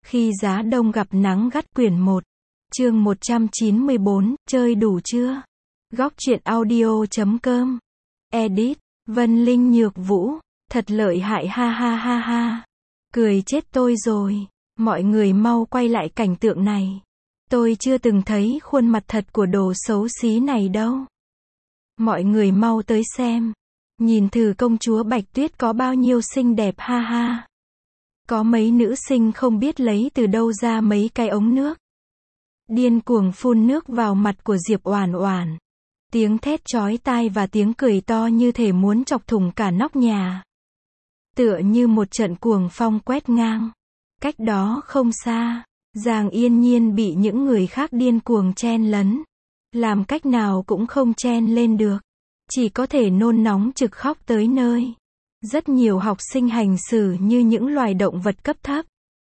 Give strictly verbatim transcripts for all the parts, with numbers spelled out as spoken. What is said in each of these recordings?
Khi giá đông gặp nắng gắt quyển một. Chương một trăm chín mươi bốn, chơi đủ chưa? Góc truyện audio chấm com. Edit, Vân Linh Nhược Vũ. Thật lợi hại ha ha ha ha. Cười chết tôi rồi. Mọi người mau quay lại cảnh tượng này. Tôi chưa từng thấy khuôn mặt thật của đồ xấu xí này đâu. Mọi người mau tới xem. Nhìn thử công chúa Bạch Tuyết có bao nhiêu xinh đẹp ha ha. Có mấy nữ sinh không biết lấy từ đâu ra mấy cái ống nước. Điên cuồng phun nước vào mặt của Diệp Oản Oản. Tiếng thét chói tai và tiếng cười to như thể muốn chọc thủng cả nóc nhà. Tựa như một trận cuồng phong quét ngang. Cách đó không xa, Giang Yên Nhiên bị những người khác điên cuồng chen lấn. Làm cách nào cũng không chen lên được. Chỉ có thể nôn nóng trực khóc tới nơi. Rất nhiều học sinh hành xử như những loài động vật cấp thấp.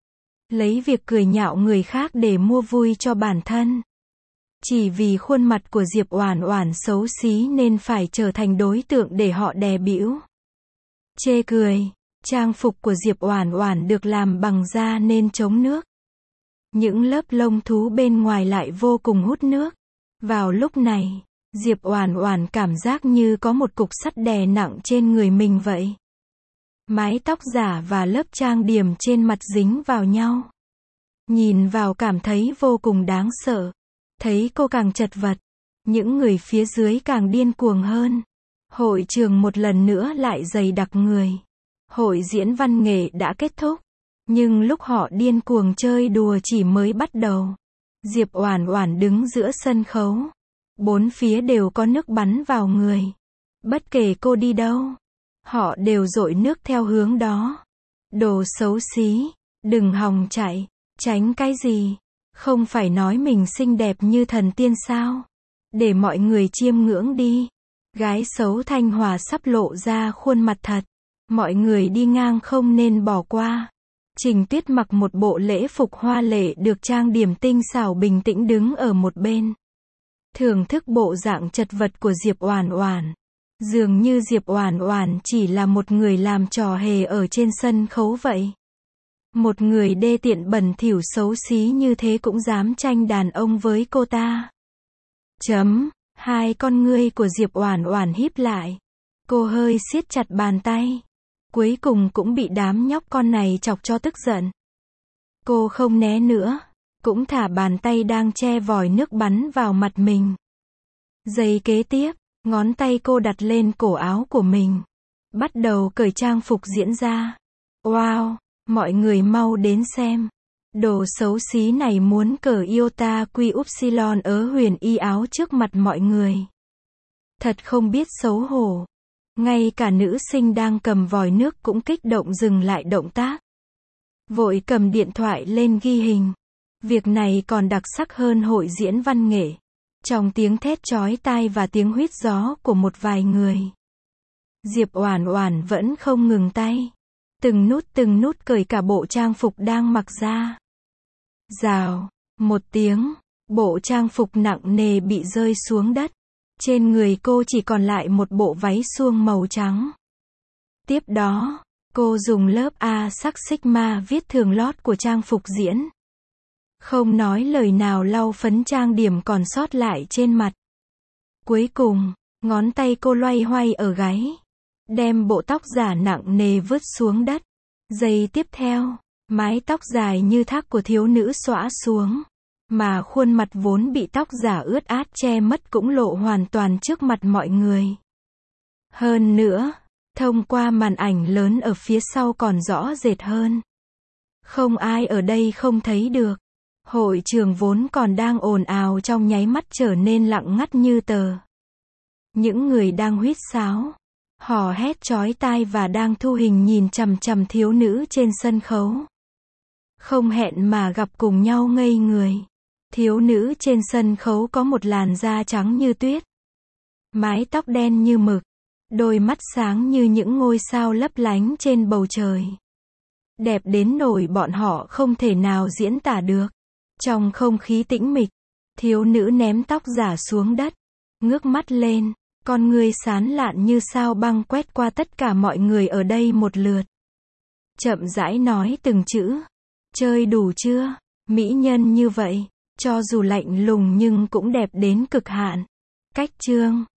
Lấy việc cười nhạo người khác để mua vui cho bản thân. Chỉ vì khuôn mặt của Diệp Oản Oản xấu xí nên phải trở thành đối tượng để họ đè bĩu. Chê cười, trang phục của Diệp Oản Oản được làm bằng da nên chống nước. Những lớp lông thú bên ngoài lại vô cùng hút nước. Vào lúc này, Diệp Oản Oản cảm giác như có một cục sắt đè nặng trên người mình vậy. Mái tóc giả và lớp trang điểm trên mặt dính vào nhau. Nhìn vào cảm thấy vô cùng đáng sợ. Thấy cô càng chật vật, những người phía dưới càng điên cuồng hơn. Hội trường một lần nữa lại dày đặc người. Hội diễn văn nghệ đã kết thúc, nhưng lúc họ điên cuồng chơi đùa chỉ mới bắt đầu. Diệp Oản Oản đứng giữa sân khấu. Bốn phía đều có nước bắn vào người. Bất kể cô đi đâu, họ đều dội nước theo hướng đó. Đồ xấu xí, đừng hòng chạy, tránh cái gì? Không phải nói mình xinh đẹp như thần tiên sao? Để mọi người chiêm ngưỡng đi. Gái xấu Thanh Hòa sắp lộ ra khuôn mặt thật. Mọi người đi ngang không nên bỏ qua. Trình Tuyết mặc một bộ lễ phục hoa lệ được trang điểm tinh xảo bình tĩnh đứng ở một bên. Thưởng thức bộ dạng chật vật của Diệp Oản Oản. Dường như Diệp Oản Oản chỉ là một người làm trò hề ở trên sân khấu vậy. Một người đê tiện bẩn thỉu xấu xí như thế cũng dám tranh đàn ông với cô ta. Chấm, hai con ngươi của Diệp Oản Oản híp lại. Cô hơi siết chặt bàn tay. Cuối cùng cũng bị đám nhóc con này chọc cho tức giận. Cô không né nữa, cũng thả bàn tay đang che vòi nước bắn vào mặt mình. Giây kế tiếp, ngón tay cô đặt lên cổ áo của mình. Bắt đầu cởi trang phục diễn ra. Wow, mọi người mau đến xem. Đồ xấu xí này muốn cởi iota quy upsilon ớ huyền y áo trước mặt mọi người. Thật không biết xấu hổ. Ngay cả nữ sinh đang cầm vòi nước cũng kích động dừng lại động tác. Vội cầm điện thoại lên ghi hình. Việc này còn đặc sắc hơn hội diễn văn nghệ. Trong tiếng thét chói tai và tiếng huýt gió của một vài người. Diệp Oản Oản vẫn không ngừng tay. Từng nút từng nút cởi cả bộ trang phục đang mặc ra. Rào, một tiếng, bộ trang phục nặng nề bị rơi xuống đất. Trên người cô chỉ còn lại một bộ váy suông màu trắng. Tiếp đó, cô dùng lớp A sắc sigma viết thường lót của trang phục diễn. Không nói lời nào lau phấn trang điểm còn sót lại trên mặt. Cuối cùng, ngón tay cô loay hoay ở gáy. Đem bộ tóc giả nặng nề vứt xuống đất. Giây tiếp theo, mái tóc dài như thác của thiếu nữ xõa xuống. Mà khuôn mặt vốn bị tóc giả ướt át che mất cũng lộ hoàn toàn trước mặt mọi người. Hơn nữa, thông qua màn ảnh lớn ở phía sau còn rõ rệt hơn. Không ai ở đây không thấy được. Hội trường vốn còn đang ồn ào trong nháy mắt trở nên lặng ngắt như tờ. Những người đang huýt sáo, hò hét chói tai và đang thu hình nhìn chằm chằm thiếu nữ trên sân khấu. Không hẹn mà gặp cùng nhau ngây người. Thiếu nữ trên sân khấu có một làn da trắng như tuyết. Mái tóc đen như mực. Đôi mắt sáng như những ngôi sao lấp lánh trên bầu trời. Đẹp đến nỗi bọn họ không thể nào diễn tả được. Trong không khí tĩnh mịch, thiếu nữ ném tóc giả xuống đất. Ngước mắt lên, con ngươi sáng lạn như sao băng quét qua tất cả mọi người ở đây một lượt. Chậm rãi nói từng chữ. Chơi đủ chưa? Mỹ nhân như vậy, cho dù lạnh lùng nhưng cũng đẹp đến cực hạn. Cách chương